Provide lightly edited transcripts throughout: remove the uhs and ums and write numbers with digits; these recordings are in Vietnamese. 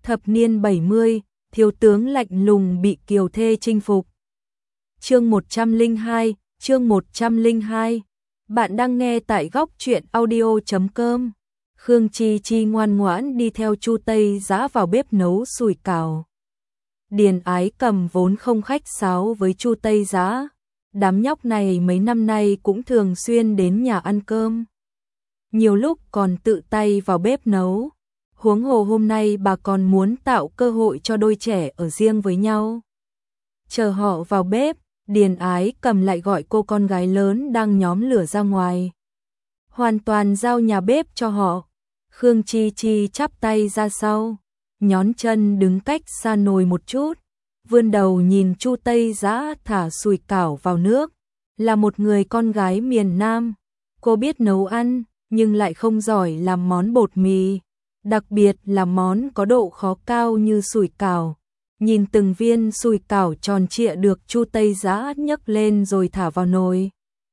Thập niên 70, thiếu tướng lạnh lùng bị kiều thê chinh phục. Chương 102, chương 102. Bạn đang nghe tại góc truyện audio.com. Khương Chi Chi ngoan ngoãn đi theo Chu Tây Dã vào bếp nấu sủi cảo. Điền Ái Cầm vốn không khách sáo với Chu Tây Dã. Đám nhóc này mấy năm nay cũng thường xuyên đến nhà ăn cơm. Nhiều lúc còn tự tay vào bếp nấu. Huống hồ hôm nay bà còn muốn tạo cơ hội cho đôi trẻ ở riêng với nhau. Chờ họ vào bếp, Điền Ái Cầm lại gọi cô con gái lớn đang nhóm lửa ra ngoài. Hoàn toàn giao nhà bếp cho họ. Khương Chi Chi chắp tay ra sau, nhón chân đứng cách xa nồi một chút, vươn đầu nhìn Chu Tây Dã thả sủi cảo vào nước. Là một người con gái miền Nam, cô biết nấu ăn nhưng lại không giỏi làm món bột mì, đặc biệt là món có độ khó cao như sủi cảo. Nhìn từng viên sủi cảo tròn trịa được Chu Tây Dã nhấc lên rồi thả vào nồi.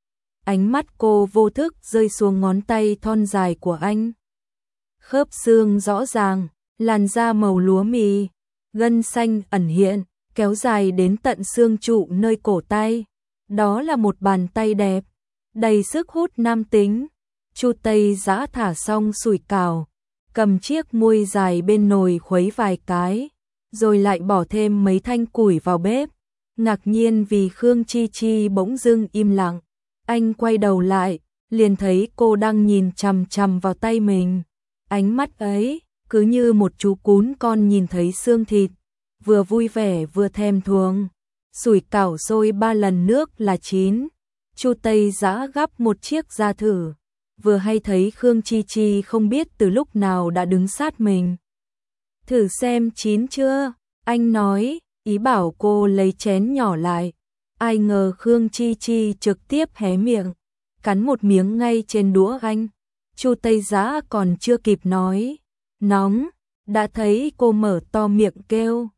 Ánh mắt cô vô thức rơi xuống ngón tay thon dài của anh. Khớp xương rõ ràng, làn da màu lúa mì, gân xanh ẩn hiện, kéo dài đến tận xương trụ nơi cổ tay. Đó là một bàn tay đẹp, đầy sức hút nam tính. Chu Tây Dã thả xong sủi cảo, cầm chiếc muôi dài bên nồi khuấy vài cái, rồi lại bỏ thêm mấy thanh củi vào bếp. Ngạc nhiên vì Khương Chi Chi bỗng dưng im lặng. Anh quay đầu lại, liền thấy cô đang nhìn chằm chằm vào tay mình. Ánh mắt ấy, cứ như một chú cún con nhìn thấy xương thịt, vừa vui vẻ vừa thèm thuồng. Sủi cảo sôi 3 lần nước là chín. Chu Tây Dã gắp một chiếc ra thử, vừa hay thấy Khương Chi Chi không biết từ lúc nào đã đứng sát mình. Thử xem chín chưa, anh nói, ý bảo cô lấy chén nhỏ lại. Ai ngờ Khương Chi Chi trực tiếp hé miệng, cắn một miếng ngay trên đũa anh. Chu Tây Dã còn chưa kịp nói nóng, đã thấy cô mở to miệng kêu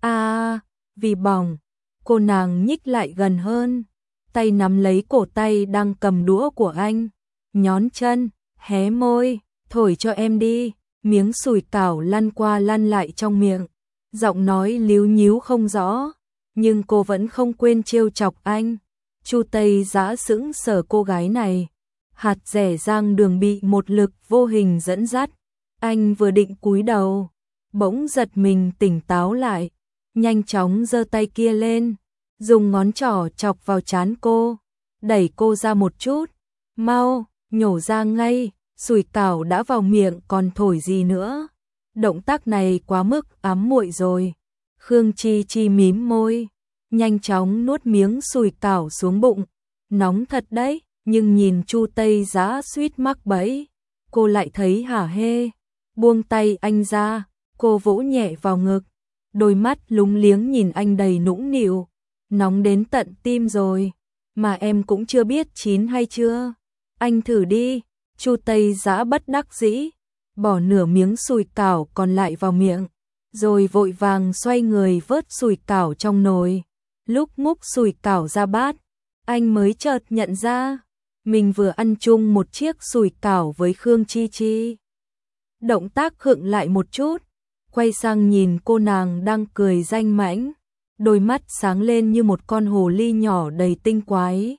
vì bỏng. Cô nàng nhích lại gần hơn, tay nắm lấy cổ tay đang cầm đũa của anh, nhón chân, hé môi, thổi cho em đi. Miếng sủi cảo lăn qua lăn lại trong miệng, giọng nói líu nhíu không rõ, nhưng cô vẫn không quên trêu chọc anh. Chu Tây Dã sững sờ cô gái này, hạt dẻ rang đường bị một lực vô hình dẫn dắt. Anh vừa định cúi đầu, bỗng giật mình tỉnh táo lại, nhanh chóng giơ tay kia lên, dùng ngón trỏ chọc vào trán cô, đẩy cô ra một chút. Mau, nhổ ra ngay, sủi cảo đã vào miệng còn thổi gì nữa. Động tác này quá mức ám muội rồi. Khương Chi Chi mím môi, nhanh chóng nuốt miếng sủi cảo xuống bụng. Nóng thật đấy, nhưng nhìn Chu Tây Dã suýt mắc bẫy, cô lại thấy hả hê. Buông tay anh ra, cô vỗ nhẹ vào ngực, đôi mắt lúng liếng nhìn anh đầy nũng nịu. Nóng đến tận tim rồi, mà em cũng chưa biết chín hay chưa. Anh thử đi. Chu Tây Dã bất đắc dĩ, bỏ nửa miếng sủi cảo còn lại vào miệng, rồi vội vàng xoay người vớt sủi cảo trong nồi. Lúc múc sủi cảo ra bát, anh mới chợt nhận ra mình vừa ăn chung một chiếc sủi cảo với Khương Chi Chi. Động tác khựng lại một chút, quay sang nhìn cô nàng đang cười danh mãnh, đôi mắt sáng lên như một con hồ ly nhỏ đầy tinh quái.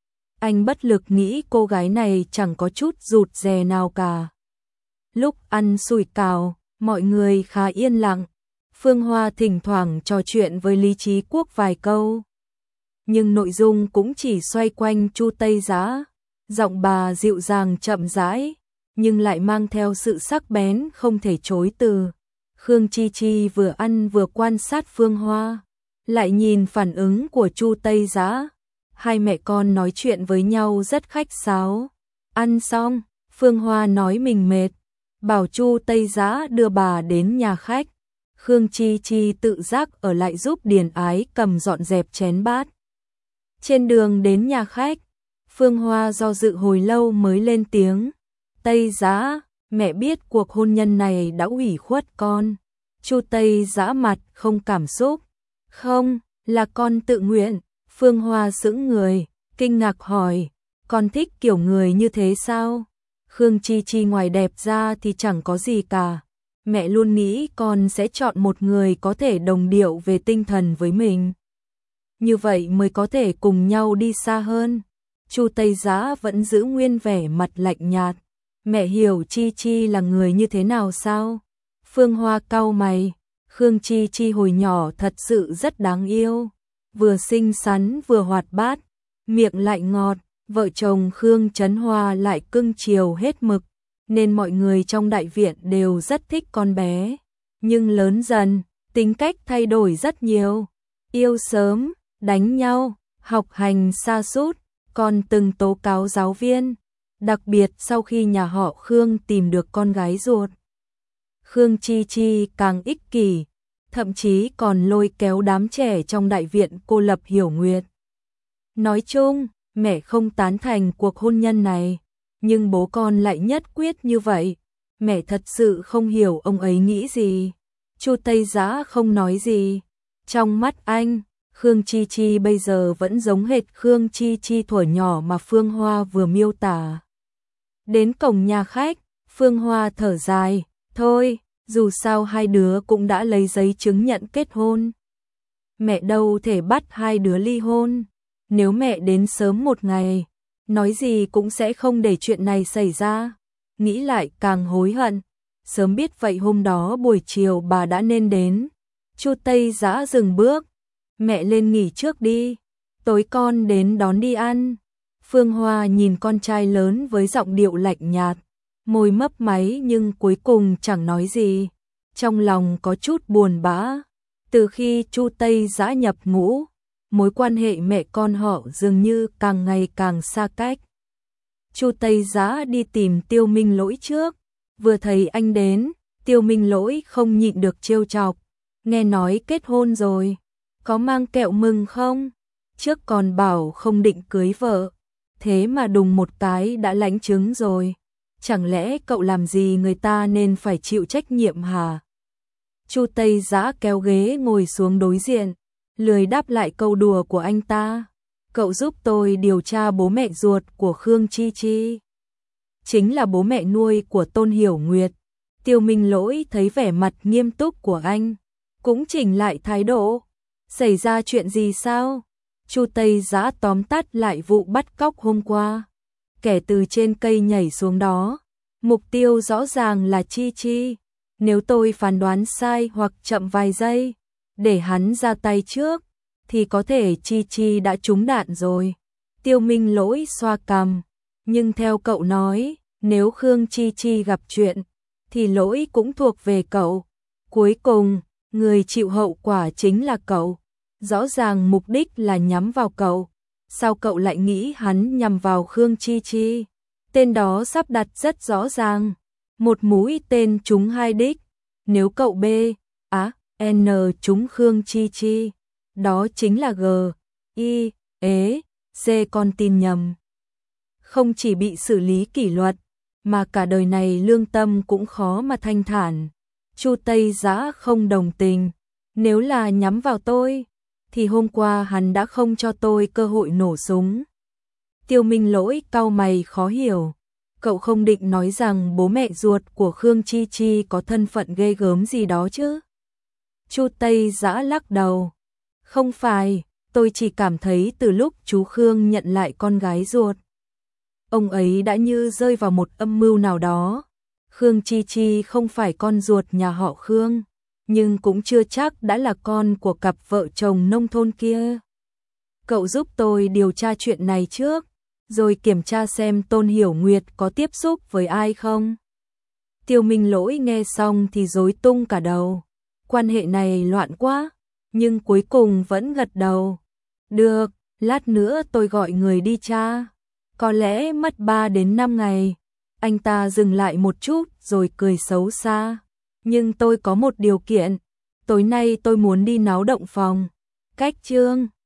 Anh bất lực nghĩ cô gái này chẳng có chút rụt rè nào cả. Lúc ăn sủi cảo, mọi người khá yên lặng. Phương Hoa thỉnh thoảng trò chuyện với Lý Chí Quốc vài câu, nhưng nội dung cũng chỉ xoay quanh Chu Tây Dã. Giọng bà dịu dàng chậm rãi, nhưng lại mang theo sự sắc bén không thể chối từ. Khương Chi Chi vừa ăn vừa quan sát Phương Hoa, lại nhìn phản ứng của Chu Tây Dã. Hai mẹ con nói chuyện với nhau rất khách sáo. Ăn xong, Phương Hoa nói mình mệt, bảo Chu Tây Dã đưa bà đến nhà khách. Khương Chi Chi tự giác ở lại giúp Điền Ái Cầm dọn dẹp chén bát. Trên đường đến nhà khách, Phương Hoa do dự hồi lâu mới lên tiếng. Tây Dã, mẹ biết cuộc hôn nhân này đã ủy khuất con. Chu Tây Dã mặt không cảm xúc. Không, là con tự nguyện. Phương Hoa sững người, kinh ngạc hỏi, con thích kiểu người như thế sao? Khương Chi Chi ngoài đẹp ra thì chẳng có gì cả, Mẹ luôn nghĩ con sẽ chọn một người có thể đồng điệu về tinh thần với mình. Như vậy mới có thể cùng nhau đi xa hơn. Chu Tây Giã vẫn giữ nguyên vẻ mặt lạnh nhạt. Mẹ hiểu Chi Chi là người như thế nào sao? Phương Hoa cau mày. Khương Chi Chi hồi nhỏ thật sự rất đáng yêu. Vừa xinh xắn vừa hoạt bát, miệng lại ngọt. Vợ chồng Khương Trấn Hoa lại cưng chiều hết mực, nên mọi người trong đại viện đều rất thích con bé. Nhưng lớn dần, tính cách thay đổi rất nhiều. Yêu sớm, đánh nhau, học hành sa sút, còn từng tố cáo giáo viên. Đặc biệt sau khi nhà họ Khương tìm được con gái ruột, Khương Chi Chi càng ích kỷ, thậm chí còn lôi kéo đám trẻ trong đại viện cô lập Hiểu Nguyệt. Nói chung, mẹ không tán thành cuộc hôn nhân này, nhưng bố con lại nhất quyết như vậy. Mẹ thật sự không hiểu ông ấy nghĩ gì. Chu Tây Giã không nói gì. Trong mắt anh, Khương Chi Chi bây giờ vẫn giống hệt Khương Chi Chi thuở nhỏ mà Phương Hoa vừa miêu tả. Đến cổng nhà khách, Phương Hoa thở dài, thôi, dù sao hai đứa cũng đã lấy giấy chứng nhận kết hôn. Mẹ đâu thể bắt hai đứa ly hôn. Nếu mẹ đến sớm một ngày, nói gì cũng sẽ không để chuyện này xảy ra. Nghĩ lại càng hối hận. Sớm biết vậy hôm đó buổi chiều bà đã nên đến. Chu Tây Giã dừng bước. Mẹ lên nghỉ trước đi. Tối con đến đón đi ăn. Phương Hoa nhìn con trai lớn với giọng điệu lạnh nhạt. Môi mấp máy nhưng cuối cùng chẳng nói gì. Trong lòng có chút buồn bã. Từ khi Chu Tây Giã nhập ngũ, mối quan hệ mẹ con họ dường như càng ngày càng xa cách. Chu Tây Giã đi tìm Tiêu Minh Lỗi trước, vừa thấy anh đến, Tiêu Minh Lỗi không nhịn được trêu chọc, nghe nói kết hôn rồi, có mang kẹo mừng không? Trước còn bảo không định cưới vợ, thế mà đùng một cái đã lãnh chứng rồi, chẳng lẽ cậu làm gì người ta nên phải chịu trách nhiệm hả? Chu Tây Giã kéo ghế ngồi xuống đối diện, lười đáp lại câu đùa của anh ta. Cậu giúp tôi điều tra bố mẹ ruột của Khương Chi Chi. Chính là bố mẹ nuôi của Tôn Hiểu Nguyệt. Tiêu Minh Lỗi thấy vẻ mặt nghiêm túc của anh, cũng chỉnh lại thái độ. Xảy ra chuyện gì sao? Chu Tây Giã tóm tắt lại vụ bắt cóc hôm qua. Kẻ từ trên cây nhảy xuống đó, mục tiêu rõ ràng là Chi Chi. Nếu tôi phán đoán sai hoặc chậm vài giây, để hắn ra tay trước, thì có thể Chi Chi đã trúng đạn rồi. Tiêu Minh Lỗi xoa cằm, nhưng theo cậu nói, nếu Khương Chi Chi gặp chuyện, thì lỗi cũng thuộc về cậu. Cuối cùng, người chịu hậu quả chính là cậu. Rõ ràng mục đích là nhắm vào cậu. Sao cậu lại nghĩ hắn nhằm vào Khương Chi Chi? Tên đó sắp đặt rất rõ ràng. Một mũi tên trúng hai đích. Nếu cậu B, N trúng Khương Chi Chi, đó chính là G, I, ế, C con tin nhầm. Không chỉ bị xử lý kỷ luật, mà cả đời này lương tâm cũng khó mà thanh thản. Chu Tây Giã không đồng tình. Nếu là nhắm vào tôi, thì hôm qua hắn đã không cho tôi cơ hội nổ súng. Tiêu Minh Lỗi cau mày khó hiểu. Cậu không định nói rằng bố mẹ ruột của Khương Chi Chi có thân phận ghê gớm gì đó chứ? Chu Tây Giã lắc đầu. Không phải, tôi chỉ cảm thấy từ lúc chú Khương nhận lại con gái ruột, ông ấy đã như rơi vào một âm mưu nào đó. Khương Chi Chi không phải con ruột nhà họ Khương, nhưng cũng chưa chắc đã là con của cặp vợ chồng nông thôn kia. Cậu giúp tôi điều tra chuyện này trước, rồi kiểm tra xem Tôn Hiểu Nguyệt có tiếp xúc với ai không. Tiêu Minh Lỗi nghe xong thì rối tung cả đầu. Quan hệ này loạn quá, nhưng cuối cùng vẫn gật đầu. Được, lát nữa tôi gọi người đi tra. Có lẽ mất 3 đến 5 ngày. Anh ta dừng lại một chút rồi cười xấu xa. Nhưng tôi có một điều kiện. Tối nay tôi muốn đi náo động phòng. Cách Trương.